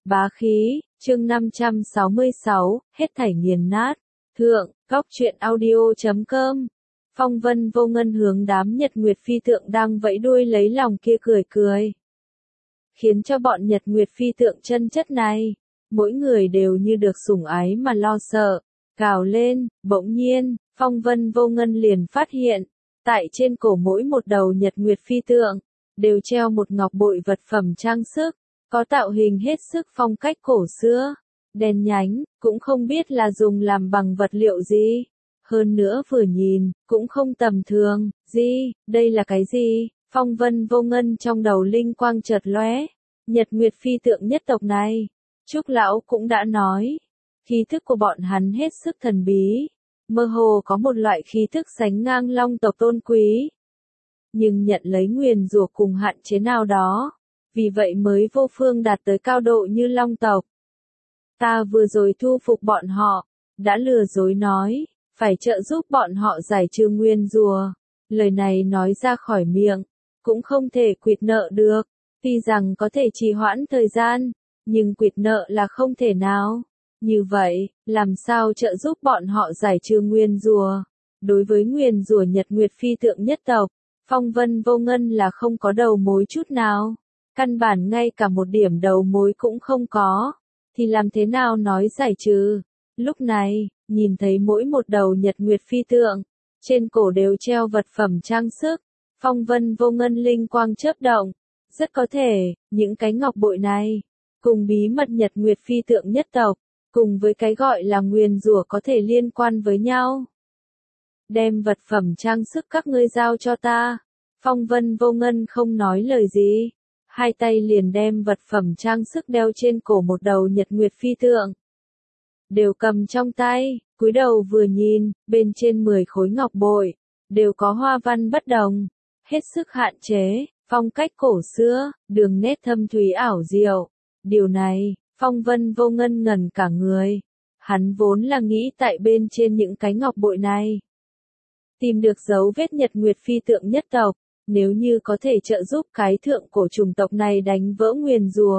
Bá khí, chương 566, hết thảy nghiền nát. Thượng, góc truyện audio.com. Phong vân vô ngân hướng đám Nhật Nguyệt Phi tượng đang vẫy đuôi lấy lòng kia cười cười. Khiến cho bọn Nhật Nguyệt Phi tượng chân chất này, mỗi người đều như được sủng ái mà lo sợ, gào lên. Bỗng nhiên, phong vân vô ngân liền phát hiện, tại trên cổ mỗi một đầu Nhật Nguyệt Phi tượng, đều treo một ngọc bội vật phẩm trang sức, có tạo hình hết sức phong cách cổ xưa, đen nhánh, cũng không biết là dùng làm bằng vật liệu gì. Hơn nữa vừa nhìn, cũng không tầm thường. Đây là cái gì? Phong vân vô ngân trong đầu linh quang chợt lóe. Nhật Nguyệt Phi tượng nhất tộc này, Trúc lão cũng đã nói, khí thức của bọn hắn hết sức thần bí, mơ hồ có một loại khí thức sánh ngang Long tộc tôn quý, nhưng nhận lấy nguyền rủa cùng hạn chế nào đó, vì vậy mới vô phương đạt tới cao độ như Long tộc. Ta vừa rồi thu phục bọn họ, đã lừa dối nói, phải trợ giúp bọn họ giải trừ nguyền rủa. Lời này nói ra khỏi miệng, cũng không thể quỵt nợ được, tuy rằng có thể trì hoãn thời gian, nhưng quỵt nợ là không thể nào. Như vậy, làm sao trợ giúp bọn họ giải trừ nguyền rủa? Đối với nguyền rủa Nhật Nguyệt Phi tượng nhất tộc, phong vân vô ngân là không có đầu mối chút nào. Căn bản ngay cả một điểm đầu mối cũng không có, thì làm thế nào nói giải trừ? Lúc này, nhìn thấy mỗi một đầu Nhật Nguyệt Phi tượng, trên cổ đều treo vật phẩm trang sức, phong vân vô ngân linh quang chớp động. Rất có thể, những cái ngọc bội này, cùng bí mật Nhật Nguyệt Phi tượng nhất tộc, cùng với cái gọi là nguyền rủa có thể liên quan với nhau. Đem vật phẩm trang sức các ngươi giao cho ta. Phong vân vô ngân không nói lời gì, hai tay liền đem vật phẩm trang sức đeo trên cổ một đầu Nhật Nguyệt Phi tượng, đều cầm trong tay, cúi đầu vừa nhìn, bên trên 10 khối ngọc bội, đều có hoa văn bất đồng, hết sức hạn chế, phong cách cổ xưa, đường nét thâm thúy ảo diệu. Điều này, phong vân vô ngân ngẩn cả người. Hắn vốn là nghĩ tại bên trên những cái ngọc bội này, tìm được dấu vết Nhật Nguyệt Phi tượng nhất tộc, nếu như có thể trợ giúp cái thượng cổ chủng tộc này đánh vỡ nguyền rủa,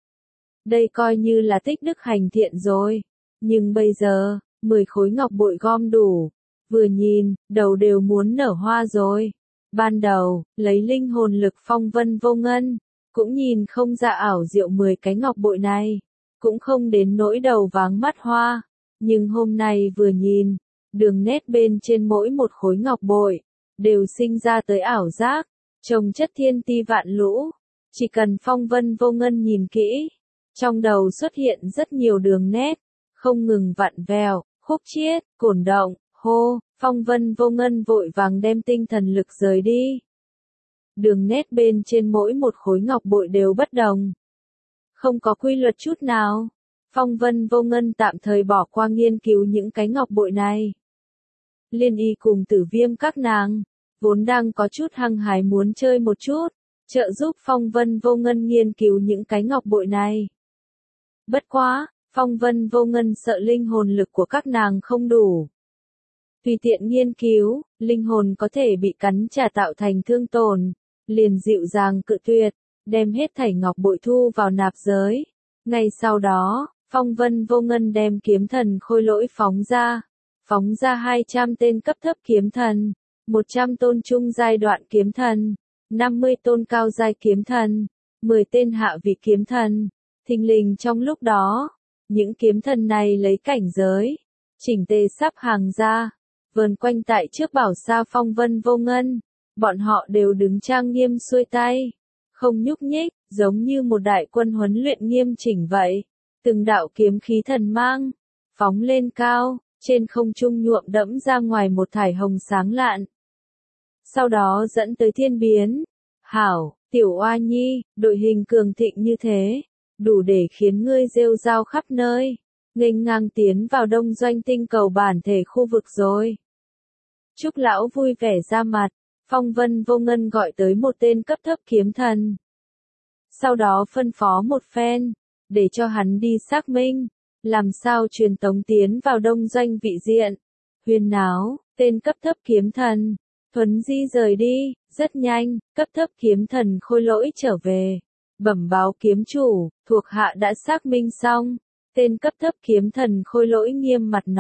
đây coi như là tích đức hành thiện rồi. Nhưng bây giờ, 10 khối ngọc bội gom đủ, vừa nhìn, đầu đều muốn nở hoa rồi. Ban đầu, lấy linh hồn lực phong vân vô ngân, cũng nhìn không ra ảo diệu 10 cái ngọc bội này, cũng không đến nỗi đầu váng mắt hoa. Nhưng hôm nay vừa nhìn, đường nét bên trên mỗi một khối ngọc bội, đều sinh ra tới ảo giác, trông chất thiên ti vạn lũ. Chỉ cần phong vân vô ngân nhìn kỹ, trong đầu xuất hiện rất nhiều đường nét, không ngừng vặn vẹo, khúc chiết, cổn động, hô. Phong vân vô ngân vội vàng đem tinh thần lực rời đi. Đường nét bên trên mỗi một khối ngọc bội đều bất đồng, không có quy luật chút nào. Phong vân vô ngân tạm thời bỏ qua nghiên cứu những cái ngọc bội này. Liên Y cùng Tử Viêm các nàng, vốn đang có chút hăng hái muốn chơi một chút, trợ giúp phong vân vô ngân nghiên cứu những cái ngọc bội này. Bất quá, phong vân vô ngân sợ linh hồn lực của các nàng không đủ. Tùy tiện nghiên cứu, linh hồn có thể bị cắn trả tạo thành thương tổn, liền dịu dàng cự tuyệt, đem hết thảy ngọc bội thu vào nạp giới. Ngay sau đó, phong vân vô ngân đem kiếm thần khôi lỗi phóng ra 200 tên cấp thấp kiếm thần, 100 tôn trung giai đoạn kiếm thần, 50 tôn cao giai kiếm thần, 10 tên hạ vị kiếm thần. Thình lình trong lúc đó, những kiếm thần này lấy cảnh giới chỉnh tề sắp hàng ra, vờn quanh tại trước bảo sa phong vân vô ngân. Bọn họ đều đứng trang nghiêm xuôi tay, không nhúc nhích, giống như một đại quân huấn luyện nghiêm chỉnh vậy. Từng đạo kiếm khí thần mang, phóng lên cao, trên không trung nhuộm đẫm ra ngoài một thải hồng sáng lạn. Sau đó dẫn tới thiên biến. Hảo, tiểu oa nhi, đội hình cường thịnh như thế, đủ để khiến ngươi rêu rao khắp nơi, nghênh ngang tiến vào đông doanh tinh cầu bản thể khu vực rồi. Trúc lão vui vẻ ra mặt, phong vân vô ngân gọi tới một tên cấp thấp kiếm thần. Sau đó phân phó một phen, để cho hắn đi xác minh, làm sao truyền tống tiến vào đông doanh vị diện. Huyên náo, tên cấp thấp kiếm thần, thuấn di rời đi, rất nhanh, cấp thấp kiếm thần khôi lỗi trở về. Bẩm báo kiếm chủ, thuộc hạ đã xác minh xong. Tên cấp thấp kiếm thần Khôi Lỗi nghiêm mặt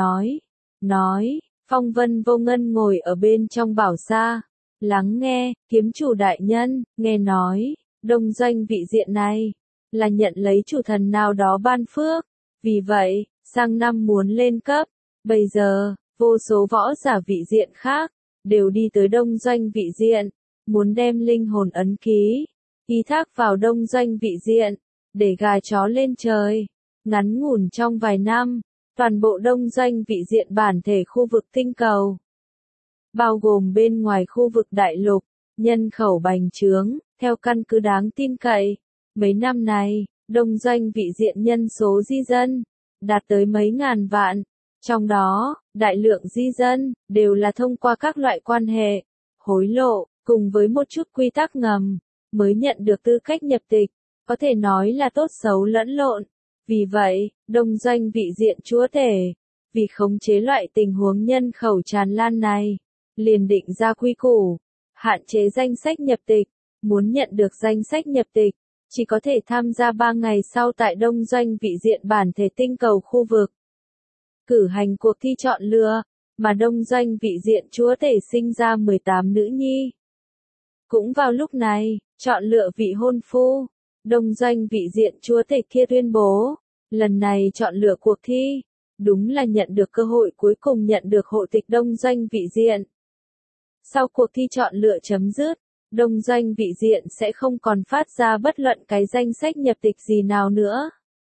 nói, Phong Vân Vô Ngân ngồi ở bên trong bảo xa. Lắng nghe, kiếm chủ đại nhân, nghe nói, đông doanh vị diện này, là nhận lấy chủ thần nào đó ban phước. Vì vậy, sang năm muốn lên cấp. Bây giờ, vô số võ giả vị diện khác, đều đi tới đông doanh vị diện, muốn đem linh hồn ấn ký, ký thác vào đông doanh vị diện, để gà chó lên trời. Ngắn ngủn trong vài năm, toàn bộ đông doanh vị diện bản thể khu vực tinh cầu, bao gồm bên ngoài khu vực đại lục, nhân khẩu bành trướng, theo căn cứ đáng tin cậy. Mấy năm này, đông doanh vị diện nhân số di dân, đạt tới mấy ngàn vạn. Trong đó, đại lượng di dân, đều là thông qua các loại quan hệ, hối lộ, cùng với một chút quy tắc ngầm, mới nhận được tư cách nhập tịch, có thể nói là tốt xấu lẫn lộn. Vì vậy, đông doanh vị diện chúa tể, vì khống chế loại tình huống nhân khẩu tràn lan này, liền định ra quy củ, hạn chế danh sách nhập tịch. Muốn nhận được danh sách nhập tịch, chỉ có thể tham gia 3 ngày sau tại đông doanh vị diện bản thể tinh cầu khu vực. Cử hành cuộc thi chọn lựa, mà đông doanh vị diện chúa tể sinh ra 18 nữ nhi. Cũng vào lúc này, chọn lựa vị hôn phu, đông doanh vị diện chúa tể kia tuyên bố, lần này chọn lựa cuộc thi, đúng là nhận được cơ hội cuối cùng nhận được hộ tịch đông doanh vị diện. Sau cuộc thi chọn lựa chấm dứt, đông doanh vị diện sẽ không còn phát ra bất luận cái danh sách nhập tịch gì nào nữa.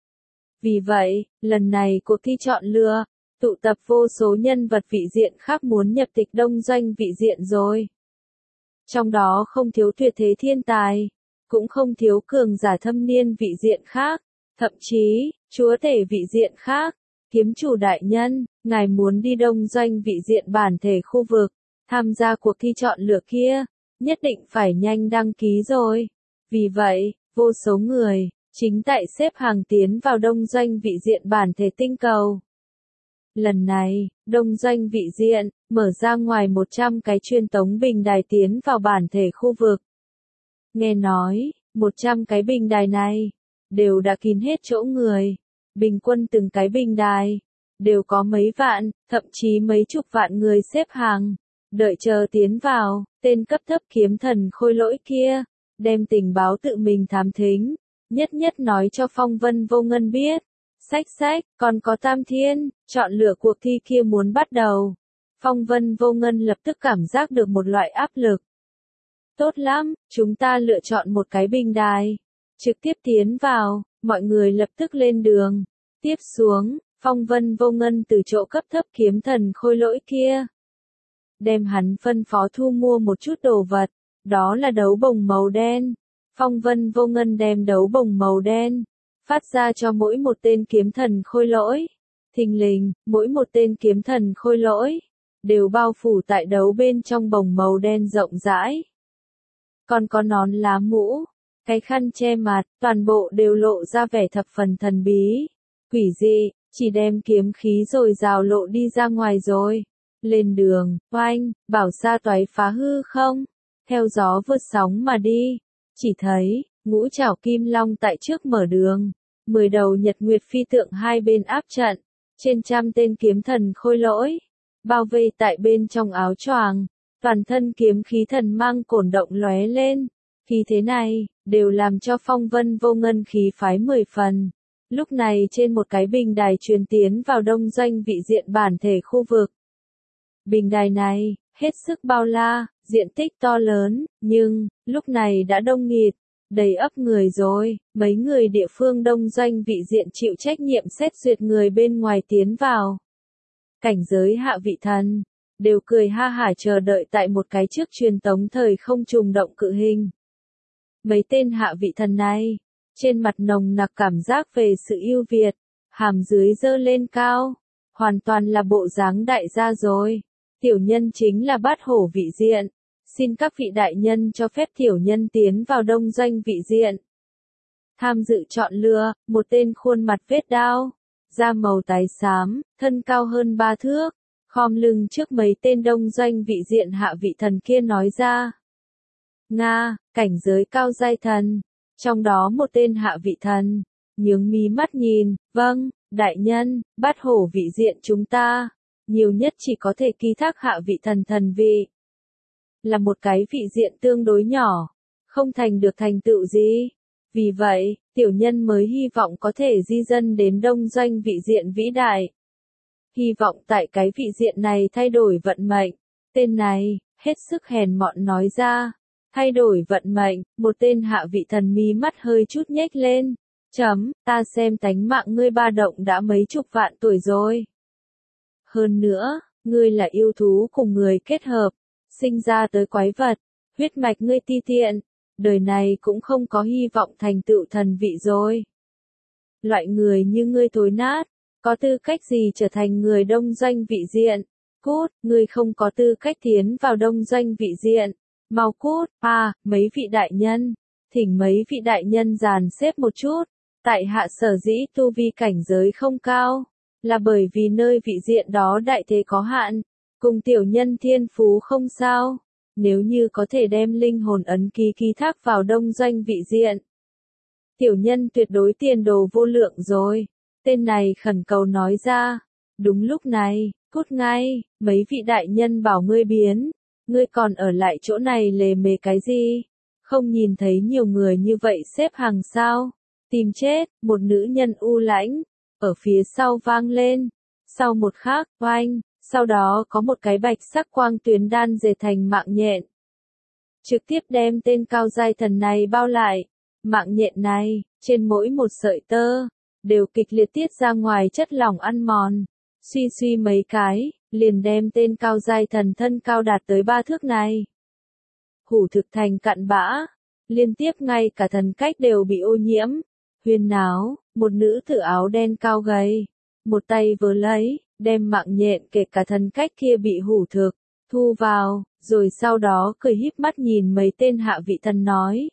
Vì vậy, lần này cuộc thi chọn lựa, tụ tập vô số nhân vật vị diện khác muốn nhập tịch đông doanh vị diện rồi. Trong đó không thiếu tuyệt thế thiên tài, cũng không thiếu cường giả thâm niên vị diện khác, thậm chí, chúa tể vị diện khác. Kiếm chủ đại nhân, ngài muốn đi đông doanh vị diện bản thể khu vực, tham gia cuộc thi chọn lựa kia, nhất định phải nhanh đăng ký rồi. Vì vậy, vô số người, chính tại xếp hàng tiến vào đông doanh vị diện bản thể tinh cầu. Lần này, đông doanh vị diện, mở ra ngoài 100 cái truyền tống bình đài tiến vào bản thể khu vực. Nghe nói, 100 cái bình đài này, đều đã kín hết chỗ người. Bình quân từng cái bình đài, đều có mấy vạn, thậm chí mấy chục vạn người xếp hàng, đợi chờ tiến vào. Tên cấp thấp kiếm thần Khôi Lỗi kia, đem tình báo tự mình thám thính, nhất nhất nói cho Phong Vân Vô Ngân biết. Sách, còn có Tam Thiên, chọn lựa cuộc thi kia muốn bắt đầu. Phong Vân Vô Ngân lập tức cảm giác được một loại áp lực. Tốt lắm, chúng ta lựa chọn một cái bình đài, trực tiếp tiến vào. Mọi người lập tức lên đường. Tiếp xuống, Phong Vân Vô Ngân từ chỗ cấp thấp kiếm thần Khôi Lỗi kia, đem hắn phân phó thu mua một chút đồ vật, đó là đấu bồng màu đen. Phong Vân Vô Ngân đem đấu bồng màu đen, phát ra cho mỗi một tên kiếm thần Khôi Lỗi. Thình lình, mỗi một tên kiếm thần Khôi Lỗi, đều bao phủ tại đấu bên trong bồng màu đen rộng rãi. Còn có nón lá mũ, cái khăn che mặt, toàn bộ đều lộ ra vẻ thập phần thần bí, quỷ dị, chỉ đem kiếm khí rồi rào lộ đi ra ngoài rồi. Lên đường, oanh, bảo sa toái phá hư không, theo gió vượt sóng mà đi. Chỉ thấy, ngũ trảo kim long tại trước mở đường, 10 đầu nhật nguyệt phi tượng hai bên áp trận, trên trăm tên kiếm thần Khôi Lỗi, bao vây tại bên trong áo choàng, toàn thân kiếm khí thần mang cổn động lóe lên. Khí thế này, đều làm cho Phong Vân Vô Ngân khí phái 10 phần. Lúc này trên một cái bình đài truyền tiến vào đông doanh vị diện bản thể khu vực. Bình đài này, hết sức bao la, diện tích to lớn, nhưng, lúc này đã đông nghịt, đầy ắp người rồi. Mấy người địa phương đông doanh vị diện chịu trách nhiệm xét duyệt người bên ngoài tiến vào. Cảnh giới hạ vị thần, đều cười ha hả chờ đợi tại một cái trước truyền tống thời không trùng động cự hình. Mấy tên hạ vị thần này, trên mặt nồng nặc cảm giác về sự ưu việt, hàm dưới dơ lên cao, hoàn toàn là bộ dáng đại gia rồi. Tiểu nhân chính là Bát Hổ vị diện, xin các vị đại nhân cho phép tiểu nhân tiến vào đông doanh vị diện. Tham dự chọn lựa, một tên khuôn mặt vết đao, da màu tái xám, thân cao hơn 3 thước, khom lưng trước mấy tên đông doanh vị diện hạ vị thần kia nói ra. Nga, cảnh giới cao giai thần, Trong đó một tên hạ vị thần, nhướng mí mắt nhìn, vâng, đại nhân, bát hổ vị diện chúng ta, nhiều nhất chỉ có thể ký thác hạ vị thần thần vị. Là một cái vị diện tương đối nhỏ, không thành được thành tựu gì. Vì vậy, tiểu nhân mới hy vọng có thể di dân đến đông doanh vị diện vĩ đại. Hy vọng tại cái vị diện này thay đổi vận mệnh. Tên này, hết sức hèn mọn nói ra. Thay đổi vận mệnh, một tên hạ vị thần mí mắt hơi chút nhếch lên. Ta xem tánh mạng ngươi ba động đã mấy chục vạn tuổi rồi. Hơn nữa, ngươi là yêu thú cùng người kết hợp, sinh ra tới quái vật, huyết mạch ngươi ti tiện, đời này cũng không có hy vọng thành tựu thần vị rồi. Loại người như ngươi thối nát, có tư cách gì trở thành người đông doanh vị diện? Cút, ngươi không có tư cách tiến vào đông doanh vị diện. Mau cút, mấy vị đại nhân, thỉnh mấy vị đại nhân dàn xếp một chút. Tại hạ sở dĩ tu vi cảnh giới không cao, là bởi vì nơi vị diện đó đại thế có hạn, cùng tiểu nhân thiên phú không sao. Nếu như có thể đem linh hồn ấn ký ký thác vào đông doanh vị diện, tiểu nhân tuyệt đối tiền đồ vô lượng rồi. Tên này khẩn cầu nói ra. Đúng lúc này, cút ngay, mấy vị đại nhân bảo ngươi biến, ngươi còn ở lại chỗ này lề mề cái gì? Không nhìn thấy nhiều người như vậy xếp hàng sao? Tìm chết, một nữ nhân u lãnh, ở phía sau vang lên. Sau một khắc, oanh, sau đó có một cái bạch sắc quang tuyến đan dệt thành mạng nhện. Trực tiếp đem tên cao giai thần này bao lại. Mạng nhện này, trên mỗi một sợi tơ, đều kịch liệt tiết ra ngoài chất lỏng ăn mòn. Suy suy mấy cái, liền đem tên cao giai thần thân cao đạt tới 3 thước này. Hủ thực thành cặn bã, liên tiếp ngay cả thần cách đều bị ô nhiễm. Huyên náo, một nữ tử áo đen cao gầy, một tay vớ lấy, đem mạng nhện kể cả thần cách kia bị hủ thực, thu vào, rồi sau đó cười híp mắt nhìn mấy tên hạ vị thần nói.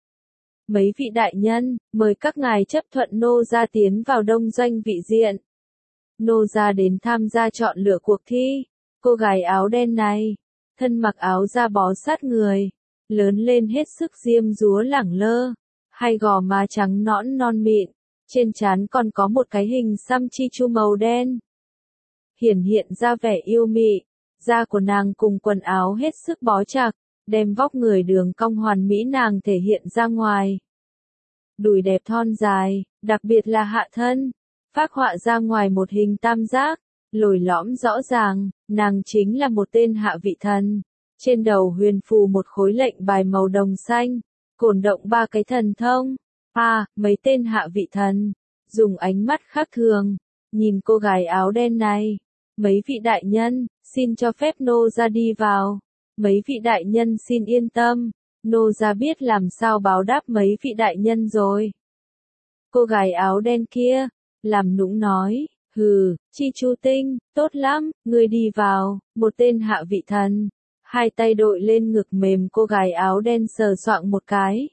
Mấy vị đại nhân, mời các ngài chấp thuận nô gia tiến vào đông doanh vị diện. Nô gia đến tham gia chọn lựa cuộc thi. Cô gái áo đen này, thân mặc áo da bó sát người, lớn lên hết sức diêm dúa lẳng lơ, hai gò má trắng nõn non mịn, trên trán còn có một cái hình xăm chi chu màu đen. Hiển hiện ra vẻ yêu mị, da của nàng cùng quần áo hết sức bó chặt, đem vóc người đường cong hoàn mỹ nàng thể hiện ra ngoài. Đùi đẹp thon dài, đặc biệt là hạ thân, phác họa ra ngoài một hình tam giác, lồi lõm rõ ràng, nàng chính là một tên hạ vị thần. Trên đầu huyền phù một khối lệnh bài màu đồng xanh, cổn động 3 cái thần thông. Mấy tên hạ vị thần, dùng ánh mắt khác thường, nhìn cô gái áo đen này. Mấy vị đại nhân, xin cho phép nô gia đi vào. Mấy vị đại nhân xin yên tâm, nô gia biết làm sao báo đáp mấy vị đại nhân rồi. Cô gái áo đen kia, làm nũng nói, chi chu tinh, tốt lắm, ngươi đi vào. Một tên hạ vị thần, hai tay đội lên ngực mềm cô gái áo đen sờ soạng một cái.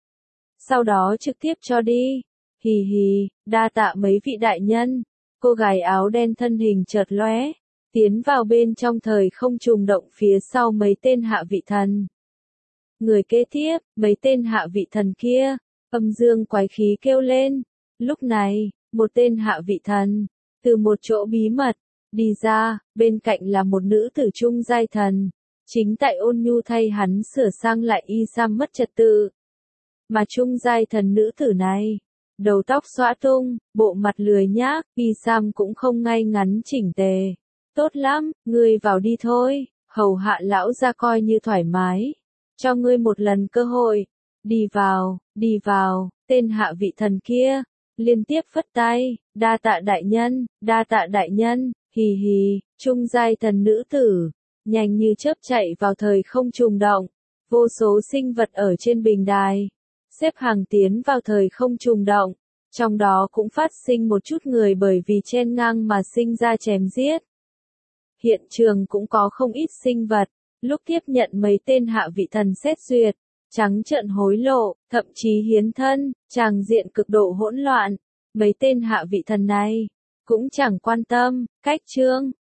Sau đó trực tiếp cho đi. Hì hì, đa tạ mấy vị đại nhân. Cô gái áo đen thân hình chợt lóe, tiến vào bên trong thời không trùng động phía sau mấy tên hạ vị thần. Người kế tiếp, mấy tên hạ vị thần kia, âm dương quái khí kêu lên. Lúc này, một tên hạ vị thần, từ một chỗ bí mật, đi ra, bên cạnh là một nữ tử trung giai thần, chính tại ôn nhu thay hắn sửa sang lại y sam mất trật tự. Mà trung giai thần nữ tử này, đầu tóc xõa tung, bộ mặt lười nhác, y sam cũng không ngay ngắn chỉnh tề. Tốt lắm, ngươi vào đi thôi, hầu hạ lão ra coi như thoải mái. Cho ngươi một lần cơ hội. Đi vào, tên hạ vị thần kia, liên tiếp phất tay, đa tạ đại nhân, hì hì, trung giai thần nữ tử, nhanh như chớp chạy vào thời không trùng động, vô số sinh vật ở trên bình đài, xếp hàng tiến vào thời không trùng động, trong đó cũng phát sinh một chút người bởi vì chen ngang mà sinh ra chém giết. Hiện trường cũng có không ít sinh vật, lúc tiếp nhận mấy tên hạ vị thần xét duyệt, trắng trợn hối lộ, thậm chí hiến thân, tràng diện cực độ hỗn loạn. Mấy tên hạ vị thần này, cũng chẳng quan tâm, cách chương,